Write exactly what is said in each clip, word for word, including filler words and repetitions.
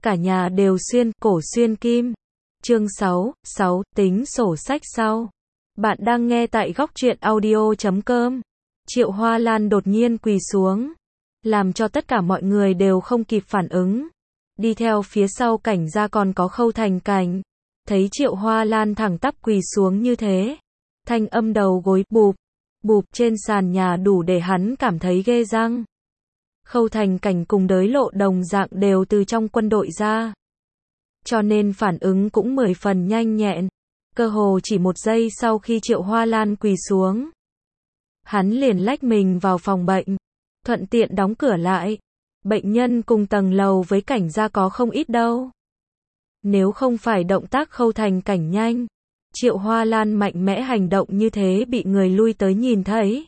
cả nhà đều xuyên cổ xuyên kim. Chương sáu, sáu, tính sổ sách sau. Bạn đang nghe tại góc truyện audio chấm com. Triệu Hoa Lan đột nhiên quỳ xuống, làm cho tất cả mọi người đều không kịp phản ứng. Đi theo phía sau Cảnh gia còn có Khâu Thành Cảnh. Thấy Triệu Hoa Lan thẳng tắp quỳ xuống như thế, thanh âm đầu gối bụp, bụp trên sàn nhà đủ để hắn cảm thấy ghê răng. Khâu Thành Cảnh cùng Đới Lộ đồng dạng đều từ trong quân đội ra, cho nên phản ứng cũng mười phần nhanh nhẹn. Cơ hồ chỉ một giây sau khi Triệu Hoa Lan quỳ xuống, hắn liền lách mình vào phòng bệnh, thuận tiện đóng cửa lại. Bệnh nhân cùng tầng lầu với Cảnh gia có không ít đâu. Nếu không phải động tác Khâu Thành Cảnh nhanh, Triệu Hoa Lan mạnh mẽ hành động như thế bị người lui tới nhìn thấy,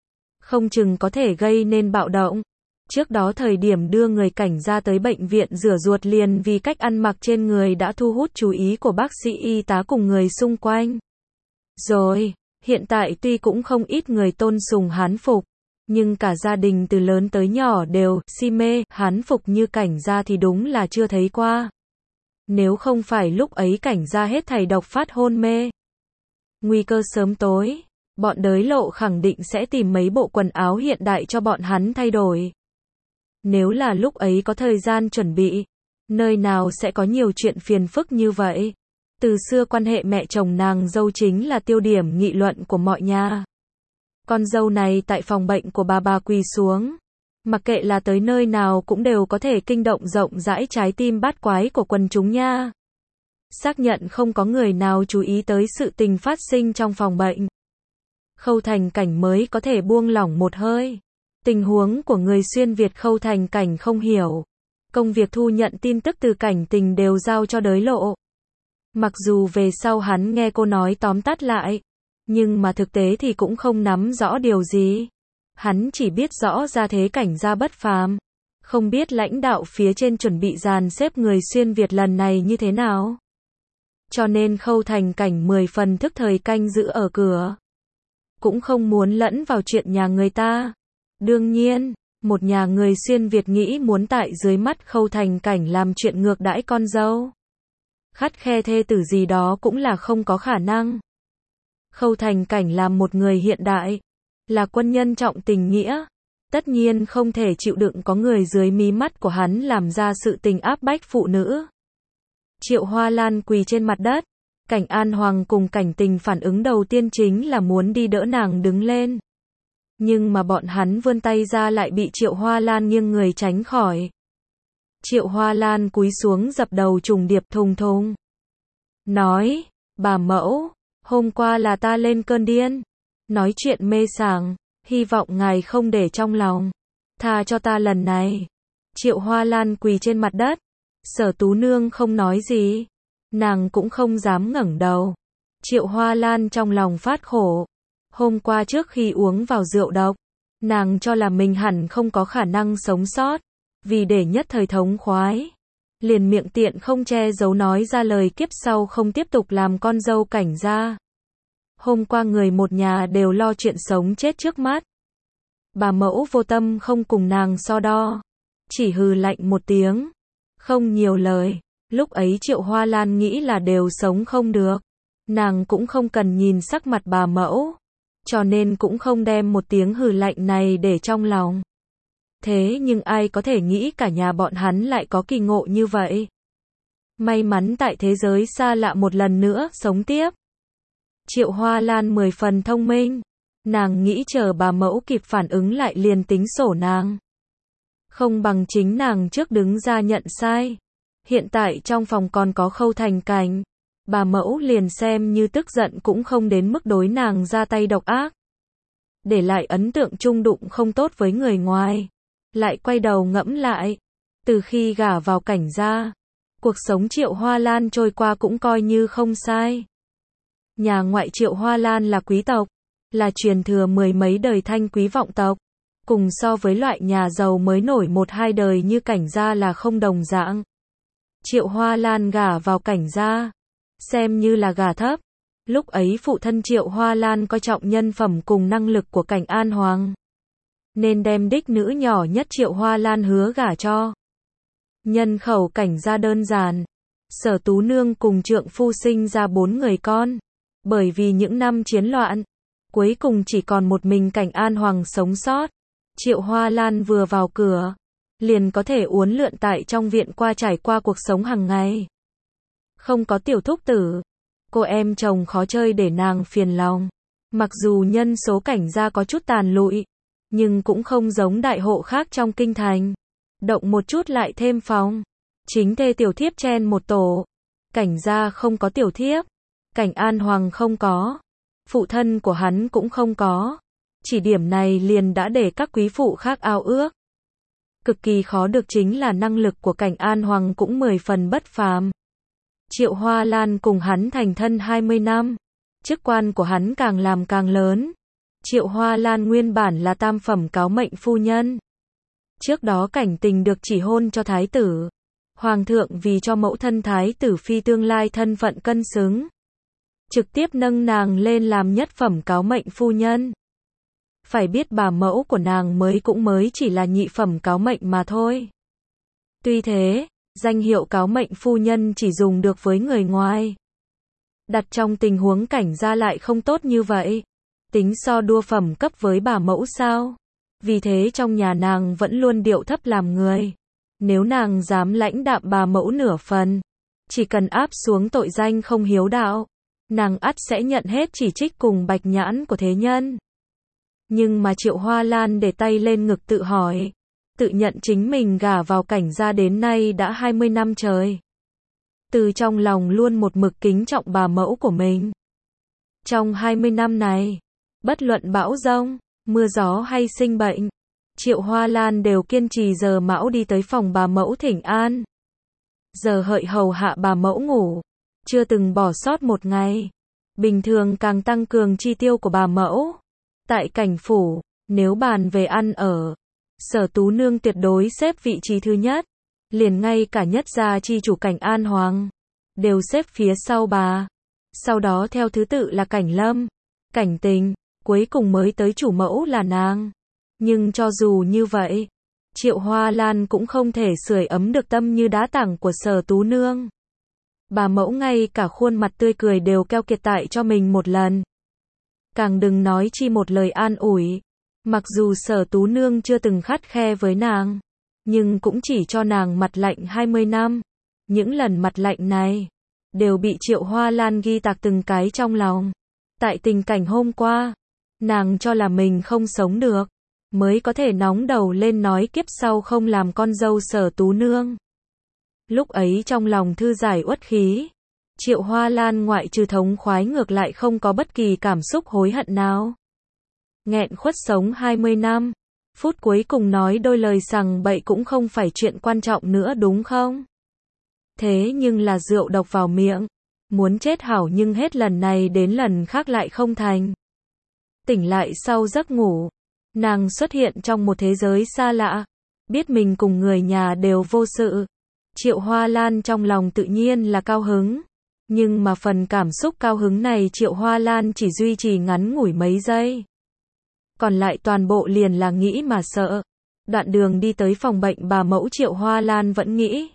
không chừng có thể gây nên bạo động. Trước đó thời điểm đưa người Cảnh gia tới bệnh viện rửa ruột liền vì cách ăn mặc trên người đã thu hút chú ý của bác sĩ y tá cùng người xung quanh. Rồi, hiện tại tuy cũng không ít người tôn sùng hán phục, nhưng cả gia đình từ lớn tới nhỏ đều si mê hán phục như Cảnh gia thì đúng là chưa thấy qua. Nếu không phải lúc ấy Cảnh gia hết thảy độc phát hôn mê, nguy cơ sớm tối, bọn Đới Lộ khẳng định sẽ tìm mấy bộ quần áo hiện đại cho bọn hắn thay đổi. Nếu là lúc ấy có thời gian chuẩn bị, nơi nào sẽ có nhiều chuyện phiền phức như vậy. Từ xưa quan hệ mẹ chồng nàng dâu chính là tiêu điểm nghị luận của mọi nhà. Con dâu này tại phòng bệnh của bà bà quỳ xuống, mặc kệ là tới nơi nào cũng đều có thể kinh động rộng rãi trái tim bát quái của quần chúng nha. Xác nhận không có người nào chú ý tới sự tình phát sinh trong phòng bệnh, Khâu Thành Cảnh mới có thể buông lỏng một hơi. Tình huống của người xuyên Việt Khâu Thành Cảnh không hiểu. Công việc thu nhận tin tức từ Cảnh Tình đều giao cho Đới Lộ. Mặc dù về sau hắn nghe cô nói tóm tắt lại, nhưng mà thực tế thì cũng không nắm rõ điều gì. Hắn chỉ biết rõ ra thế Cảnh gia bất phàm, không biết lãnh đạo phía trên chuẩn bị dàn xếp người xuyên Việt lần này như thế nào. Cho nên Khâu Thành Cảnh mười phần thức thời canh giữ ở cửa, cũng không muốn lẫn vào chuyện nhà người ta. Đương nhiên, một nhà người xuyên Việt nghĩ muốn tại dưới mắt Khâu Thành Cảnh làm chuyện ngược đãi con dâu, khắt khe thê tử gì đó cũng là không có khả năng. Khâu Thành Cảnh làm một người hiện đại, là quân nhân trọng tình nghĩa, tất nhiên không thể chịu đựng có người dưới mí mắt của hắn làm ra sự tình áp bách phụ nữ. Triệu Hoa Lan quỳ trên mặt đất, Cảnh An Hoàng cùng Cảnh Tình phản ứng đầu tiên chính là muốn đi đỡ nàng đứng lên. Nhưng mà bọn hắn vươn tay ra lại bị Triệu Hoa Lan nghiêng người tránh khỏi. Triệu Hoa Lan cúi xuống dập đầu trùng điệp thùng thùng. Nói, bà mẫu, hôm qua là ta lên cơn điên, nói chuyện mê sảng, hy vọng ngài không để trong lòng, tha cho ta lần này. Triệu Hoa Lan quỳ trên mặt đất, Sở Tú Nương không nói gì, nàng cũng không dám ngẩng đầu. Triệu Hoa Lan trong lòng phát khổ. Hôm qua trước khi uống vào rượu độc, nàng cho là mình hẳn không có khả năng sống sót, vì để nhất thời thống khoái, liền miệng tiện không che giấu nói ra lời kiếp sau không tiếp tục làm con dâu Cảnh gia. Hôm qua người một nhà đều lo chuyện sống chết trước mắt. Bà mẫu vô tâm không cùng nàng so đo, chỉ hừ lạnh một tiếng, không nhiều lời. Lúc ấy Triệu Hoa Lan nghĩ là đều sống không được, nàng cũng không cần nhìn sắc mặt bà mẫu, cho nên cũng không đem một tiếng hừ lạnh này để trong lòng. Thế nhưng ai có thể nghĩ cả nhà bọn hắn lại có kỳ ngộ như vậy. May mắn tại thế giới xa lạ một lần nữa sống tiếp. Triệu Hoa Lan mười phần thông minh, nàng nghĩ chờ bà mẫu kịp phản ứng lại liền tính sổ nàng. Không bằng chính nàng trước đứng ra nhận sai. Hiện tại trong phòng còn có Khâu Thành Cảnh, bà mẫu liền xem như tức giận cũng không đến mức đối nàng ra tay độc ác, để lại ấn tượng chung đụng không tốt với người ngoài. Lại quay đầu ngẫm lại, từ khi gả vào Cảnh gia, cuộc sống Triệu Hoa Lan trôi qua cũng coi như không sai. Nhà ngoại Triệu Hoa Lan là quý tộc, là truyền thừa mười mấy đời thanh quý vọng tộc, cùng so với loại nhà giàu mới nổi một hai đời như Cảnh gia là không đồng dạng. Triệu Hoa Lan gả vào Cảnh gia, xem như là gả thấp. Lúc ấy phụ thân Triệu Hoa Lan coi trọng nhân phẩm cùng năng lực của Cảnh An Hoàng, nên đem đích nữ nhỏ nhất Triệu Hoa Lan hứa gả cho. Nhân khẩu cảnh gia đơn giản. Sở Tú Nương cùng trượng phu sinh ra bốn người con. Bởi vì những năm chiến loạn, cuối cùng chỉ còn một mình Cảnh An Hoàng sống sót. Triệu Hoa Lan vừa vào cửa, liền có thể uốn lượn tại trong viện qua trải qua cuộc sống hàng ngày. Không có tiểu thúc tử, cô em chồng khó chơi để nàng phiền lòng. Mặc dù nhân số Cảnh gia có chút tàn lụi, nhưng cũng không giống đại hộ khác trong kinh thành. Động một chút lại thêm phòng. Chính thê tiểu thiếp chen một tổ. Cảnh gia không có tiểu thiếp. Cảnh An Hoàng không có. Phụ thân của hắn cũng không có. Chỉ điểm này liền đã để các quý phụ khác ao ước. Cực kỳ khó được chính là năng lực của Cảnh An Hoàng cũng mười phần bất phàm. Triệu Hoa Lan cùng hắn thành thân hai mươi năm. Chức quan của hắn càng làm càng lớn. Triệu Hoa Lan nguyên bản là tam phẩm cáo mệnh phu nhân. Trước đó Cảnh Tình được chỉ hôn cho thái tử. Hoàng thượng vì cho mẫu thân thái tử phi tương lai thân phận cân xứng, trực tiếp nâng nàng lên làm nhất phẩm cáo mệnh phu nhân. Phải biết bà mẫu của nàng mới cũng mới chỉ là nhị phẩm cáo mệnh mà thôi. Tuy thế, danh hiệu cáo mệnh phu nhân chỉ dùng được với người ngoài. Đặt trong tình huống Cảnh gia lại không tốt như vậy. Tính so đua phẩm cấp với bà mẫu sao? Vì thế trong nhà nàng vẫn luôn điệu thấp làm người. Nếu nàng dám lãnh đạm bà mẫu nửa phần, chỉ cần áp xuống tội danh không hiếu đạo, nàng ắt sẽ nhận hết chỉ trích cùng bạch nhãn của thế nhân. Nhưng mà Triệu Hoa Lan để tay lên ngực tự hỏi, tự nhận chính mình gả vào Cảnh gia đến nay đã hai mươi năm trời. Từ trong lòng luôn một mực kính trọng bà mẫu của mình. Trong hai mươi năm này, bất luận bão giông, mưa gió hay sinh bệnh, Triệu Hoa Lan đều kiên trì giờ mão đi tới phòng bà mẫu thỉnh an. Giờ hợi hầu hạ bà mẫu ngủ, chưa từng bỏ sót một ngày. Bình thường càng tăng cường chi tiêu của bà mẫu. Tại Cảnh phủ, nếu bàn về ăn ở, Sở Tú Nương tuyệt đối xếp vị trí thứ nhất. Liền ngay cả nhất gia chi chủ Cảnh An Hoàng, đều xếp phía sau bà. Sau đó theo thứ tự là Cảnh Lâm, Cảnh Tình, cuối cùng mới tới chủ mẫu là nàng. Nhưng cho dù như vậy, Triệu Hoa Lan cũng không thể sưởi ấm được tâm như đá tảng của Sở Tú Nương. Bà mẫu ngay cả khuôn mặt tươi cười đều keo kiệt tại cho mình một lần. Càng đừng nói chi một lời an ủi. Mặc dù Sở Tú Nương chưa từng khắt khe với nàng, nhưng cũng chỉ cho nàng mặt lạnh hai mươi năm. Những lần mặt lạnh này, đều bị Triệu Hoa Lan ghi tạc từng cái trong lòng. Tại tình cảnh hôm qua, nàng cho là mình không sống được, mới có thể nóng đầu lên nói kiếp sau không làm con dâu Sở Tú Nương. Lúc ấy trong lòng thư giải uất khí, Triệu Hoa Lan ngoại trừ thống khoái ngược lại không có bất kỳ cảm xúc hối hận nào. Nghẹn khuất sống hai mươi năm, phút cuối cùng nói đôi lời sằng bậy cũng không phải chuyện quan trọng nữa đúng không? Thế nhưng là rượu độc vào miệng, muốn chết hảo nhưng hết lần này đến lần khác lại không thành. Tỉnh lại sau giấc ngủ, nàng xuất hiện trong một thế giới xa lạ, biết mình cùng người nhà đều vô sự. Triệu Hoa Lan trong lòng tự nhiên là cao hứng, nhưng mà phần cảm xúc cao hứng này Triệu Hoa Lan chỉ duy trì ngắn ngủi mấy giây. Còn lại toàn bộ liền là nghĩ mà sợ. Đoạn đường đi tới phòng bệnh bà mẫu Triệu Hoa Lan vẫn nghĩ.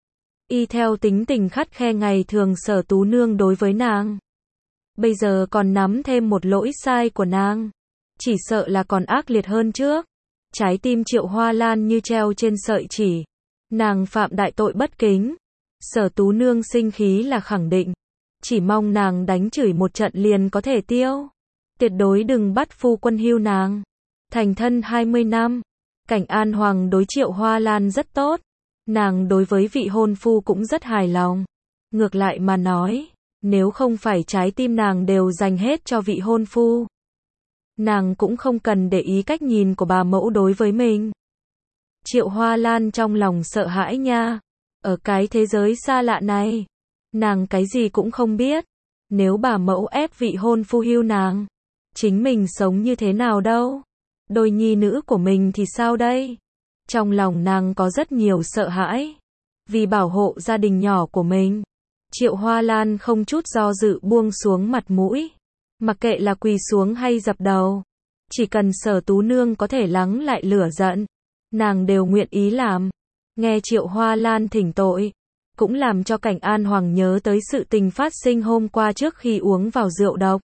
Y theo tính tình khắt khe ngày thường Sở Tú Nương đối với nàng. Bây giờ còn nắm thêm một lỗi sai của nàng. Chỉ sợ là còn ác liệt hơn trước. Trái tim Triệu Hoa Lan như treo trên sợi chỉ. Nàng phạm đại tội bất kính. Sở Tú Nương sinh khí là khẳng định. Chỉ mong nàng đánh chửi một trận liền có thể tiêu. Tuyệt đối đừng bắt phu quân hưu nàng. Thành thân hai mươi năm. Cảnh An Hoàng đối Triệu Hoa Lan rất tốt. Nàng đối với vị hôn phu cũng rất hài lòng. Ngược lại mà nói, nếu không phải trái tim nàng đều dành hết cho vị hôn phu, nàng cũng không cần để ý cách nhìn của bà mẫu đối với mình. Triệu Hoa Lan trong lòng sợ hãi nha. Ở cái thế giới xa lạ này, nàng cái gì cũng không biết. Nếu bà mẫu ép vị hôn phu hưu nàng, chính mình sống như thế nào đâu? Đôi nhi nữ của mình thì sao đây? Trong lòng nàng có rất nhiều sợ hãi. Vì bảo hộ gia đình nhỏ của mình, Triệu Hoa Lan không chút do dự buông xuống mặt mũi. Mặc kệ là quỳ xuống hay dập đầu, chỉ cần Sở Tú Nương có thể lắng lại lửa giận, nàng đều nguyện ý làm. Nghe Triệu Hoa Lan thỉnh tội, cũng làm cho Cảnh An Hoàng nhớ tới sự tình phát sinh hôm qua trước khi uống vào rượu độc.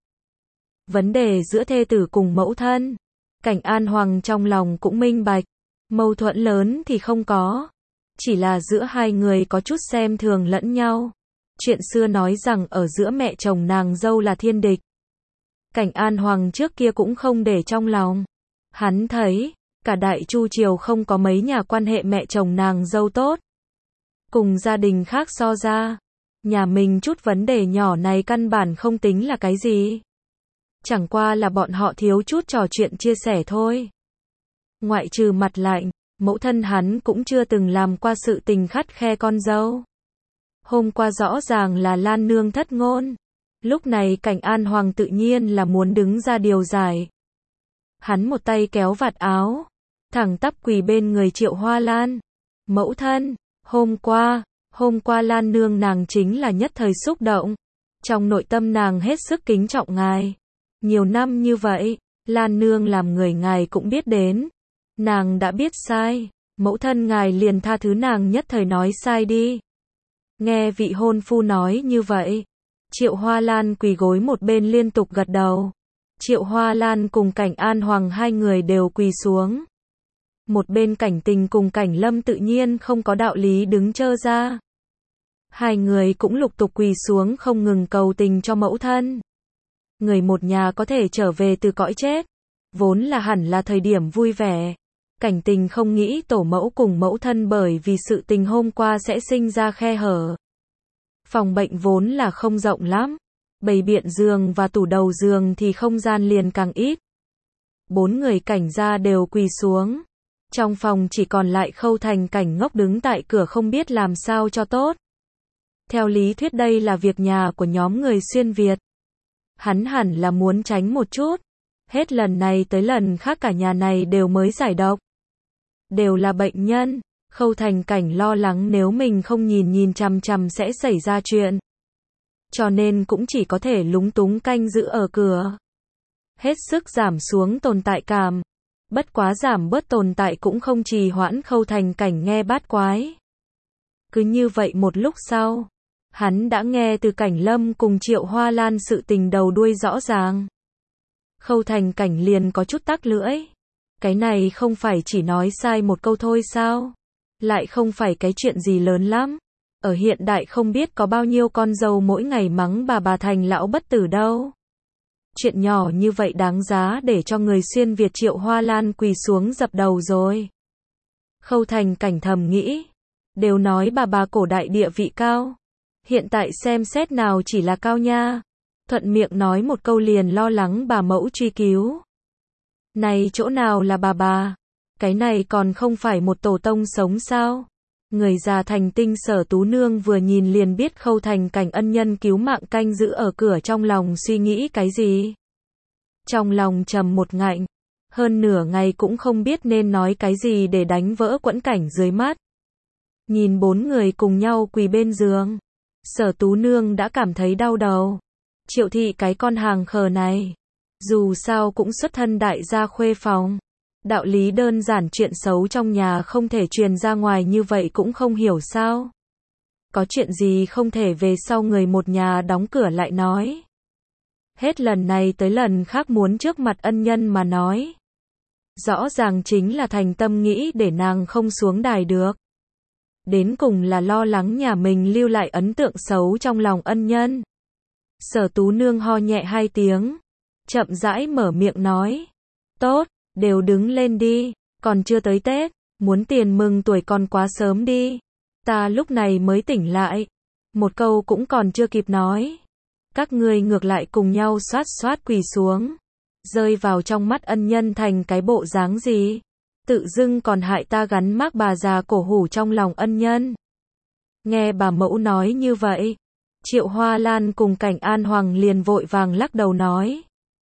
Vấn đề giữa thê tử cùng mẫu thân. Cảnh An Hoàng trong lòng cũng minh bạch, mâu thuẫn lớn thì không có, chỉ là giữa hai người có chút xem thường lẫn nhau. Chuyện xưa nói rằng ở giữa mẹ chồng nàng dâu là thiên địch. Cảnh An Hoàng trước kia cũng không để trong lòng. Hắn thấy, cả Đại Chu triều không có mấy nhà quan hệ mẹ chồng nàng dâu tốt. Cùng gia đình khác so ra, nhà mình chút vấn đề nhỏ này căn bản không tính là cái gì. Chẳng qua là bọn họ thiếu chút trò chuyện chia sẻ thôi. Ngoại trừ mặt lạnh, mẫu thân hắn cũng chưa từng làm qua sự tình khắt khe con dâu. Hôm qua rõ ràng là Lan Nương thất ngôn. Lúc này Cảnh An Hoàng tự nhiên là muốn đứng ra điều giải. Hắn một tay kéo vạt áo, thẳng tắp quỳ bên người Triệu Hoa Lan. Mẫu thân, hôm qua, hôm qua Lan Nương nàng chính là nhất thời xúc động. Trong nội tâm nàng hết sức kính trọng ngài. Nhiều năm như vậy, Lan Nương làm người ngài cũng biết đến. Nàng đã biết sai, mẫu thân ngài liền tha thứ nàng nhất thời nói sai đi. Nghe vị hôn phu nói như vậy, Triệu Hoa Lan quỳ gối một bên liên tục gật đầu. Triệu Hoa Lan cùng Cảnh An Hoàng hai người đều quỳ xuống. Một bên Cảnh Tình cùng Cảnh Lâm tự nhiên không có đạo lý đứng chơ ra. Hai người cũng lục tục quỳ xuống không ngừng cầu tình cho mẫu thân. Người một nhà có thể trở về từ cõi chết, vốn là hẳn là thời điểm vui vẻ. Cảnh Tình không nghĩ tổ mẫu cùng mẫu thân bởi vì sự tình hôm qua sẽ sinh ra khe hở. Phòng bệnh vốn là không rộng lắm, bày biện giường và tủ đầu giường thì không gian liền càng ít. Bốn người Cảnh gia đều quỳ xuống. Trong phòng chỉ còn lại Khâu Thành Cảnh ngốc đứng tại cửa không biết làm sao cho tốt. Theo lý thuyết đây là việc nhà của nhóm người xuyên Việt. Hắn hẳn là muốn tránh một chút. Hết lần này tới lần khác cả nhà này đều mới giải độc. Đều là bệnh nhân. Khâu Thành Cảnh lo lắng nếu mình không nhìn nhìn chằm chằm sẽ xảy ra chuyện. Cho nên cũng chỉ có thể lúng túng canh giữ ở cửa. Hết sức giảm xuống tồn tại cảm. Bất quá giảm bớt tồn tại cũng không trì hoãn Khâu Thành Cảnh nghe bát quái. Cứ như vậy một lúc sau, hắn đã nghe từ Cảnh Lâm cùng Triệu Hoa Lan sự tình đầu đuôi rõ ràng. Khâu Thành Cảnh liền có chút tắc lưỡi. Cái này không phải chỉ nói sai một câu thôi sao? Lại không phải cái chuyện gì lớn lắm. Ở hiện đại không biết có bao nhiêu con dâu mỗi ngày mắng bà bà thành lão bất tử đâu. Chuyện nhỏ như vậy đáng giá để cho người xuyên Việt Triệu Hoa Lan quỳ xuống dập đầu rồi. Khâu Thành Cảnh thầm nghĩ. Đều nói bà bà cổ đại địa vị cao. Hiện tại xem xét nào chỉ là cao nha. Thuận miệng nói một câu liền lo lắng bà mẫu truy cứu. Này chỗ nào là bà bà? Cái này còn không phải một tổ tông sống sao? Người già thành tinh Sở Tú Nương vừa nhìn liền biết Khâu Thành Cảnh ân nhân cứu mạng canh giữ ở cửa trong lòng suy nghĩ cái gì. Trong lòng trầm một ngạnh, hơn nửa ngày cũng không biết nên nói cái gì để đánh vỡ quẫn cảnh dưới mắt. Nhìn bốn người cùng nhau quỳ bên giường, Sở Tú Nương đã cảm thấy đau đầu. Triệu thị cái con hàng khờ này, dù sao cũng xuất thân đại gia khuê phòng. Đạo lý đơn giản chuyện xấu trong nhà không thể truyền ra ngoài như vậy cũng không hiểu sao. Có chuyện gì không thể về sau người một nhà đóng cửa lại nói. Hết lần này tới lần khác muốn trước mặt ân nhân mà nói. Rõ ràng chính là thành tâm nghĩ để nàng không xuống đài được. Đến cùng là lo lắng nhà mình lưu lại ấn tượng xấu trong lòng ân nhân. Sở Tú Nương ho nhẹ hai tiếng, chậm rãi mở miệng nói. Tốt, đều đứng lên đi, còn chưa tới Tết, muốn tiền mừng tuổi còn quá sớm đi. Ta lúc này mới tỉnh lại, một câu cũng còn chưa kịp nói. Các ngươi ngược lại cùng nhau xoát xoát quỳ xuống, rơi vào trong mắt ân nhân thành cái bộ dáng gì. Tự dưng còn hại ta gắn mác bà già cổ hủ trong lòng ân nhân. Nghe bà mẫu nói như vậy, Triệu Hoa Lan cùng Cảnh An Hoàng liền vội vàng lắc đầu nói.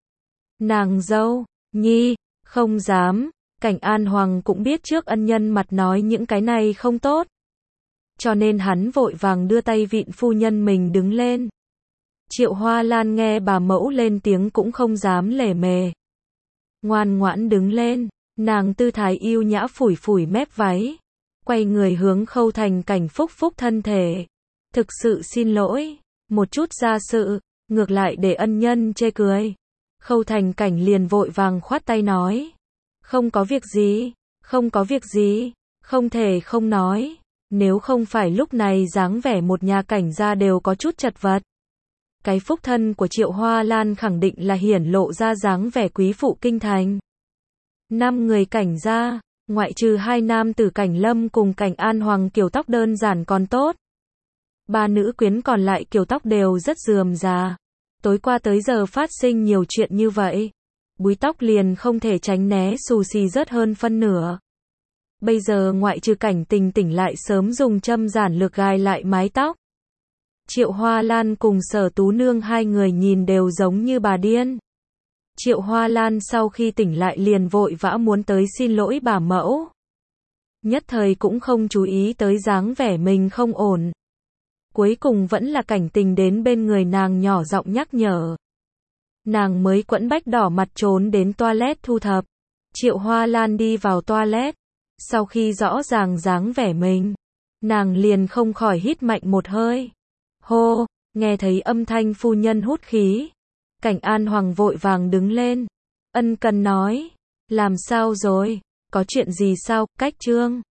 Nàng dâu, nhi, không dám. Cảnh An Hoàng cũng biết trước ân nhân mặt nói những cái này không tốt. Cho nên hắn vội vàng đưa tay vịn phu nhân mình đứng lên. Triệu Hoa Lan nghe bà mẫu lên tiếng cũng không dám lề mề. Ngoan ngoãn đứng lên, nàng tư thái yêu nhã phủi phủi mép váy. quay người hướng Khâu Thành Cảnh phúc phúc thân thể. Thực sự xin lỗi, một chút gia sự, ngược lại để ân nhân chê cười. Khâu Thành Cảnh liền vội vàng khoát tay nói. Không có việc gì, không có việc gì, không thể không nói. Nếu không phải lúc này dáng vẻ một nhà cảnh gia đều có chút chật vật. Cái phúc thân của Triệu Hoa Lan khẳng định là hiển lộ ra dáng vẻ quý phụ kinh thành. Năm người cảnh gia, ngoại trừ hai nam tử Cảnh Lâm cùng Cảnh An Hoàng kiểu tóc đơn giản còn tốt. Ba nữ quyến còn lại kiểu tóc đều rất rườm rà. Tối qua tới giờ phát sinh nhiều chuyện như vậy. Búi tóc liền không thể tránh né xù xì rớt hơn phân nửa. Bây giờ ngoại trừ Cảnh Tình tỉnh lại sớm dùng châm giản lược gài lại mái tóc. Triệu Hoa Lan cùng Sở Tú Nương hai người nhìn đều giống như bà điên. Triệu Hoa Lan sau khi tỉnh lại liền vội vã muốn tới xin lỗi bà mẫu. Nhất thời cũng không chú ý tới dáng vẻ mình không ổn. Cuối cùng vẫn là Cảnh Tình đến bên người nàng nhỏ giọng nhắc nhở. Nàng mới quẫn bách đỏ mặt trốn đến toilet thu thập. Triệu Hoa Lan đi vào toilet. Sau khi rõ ràng dáng vẻ mình, nàng liền không khỏi hít mạnh một hơi. Hô, nghe thấy âm thanh phu nhân hút khí. Cảnh An Hoàng vội vàng đứng lên. Ân cần nói. Làm sao rồi? Có chuyện gì sao? Cách Trương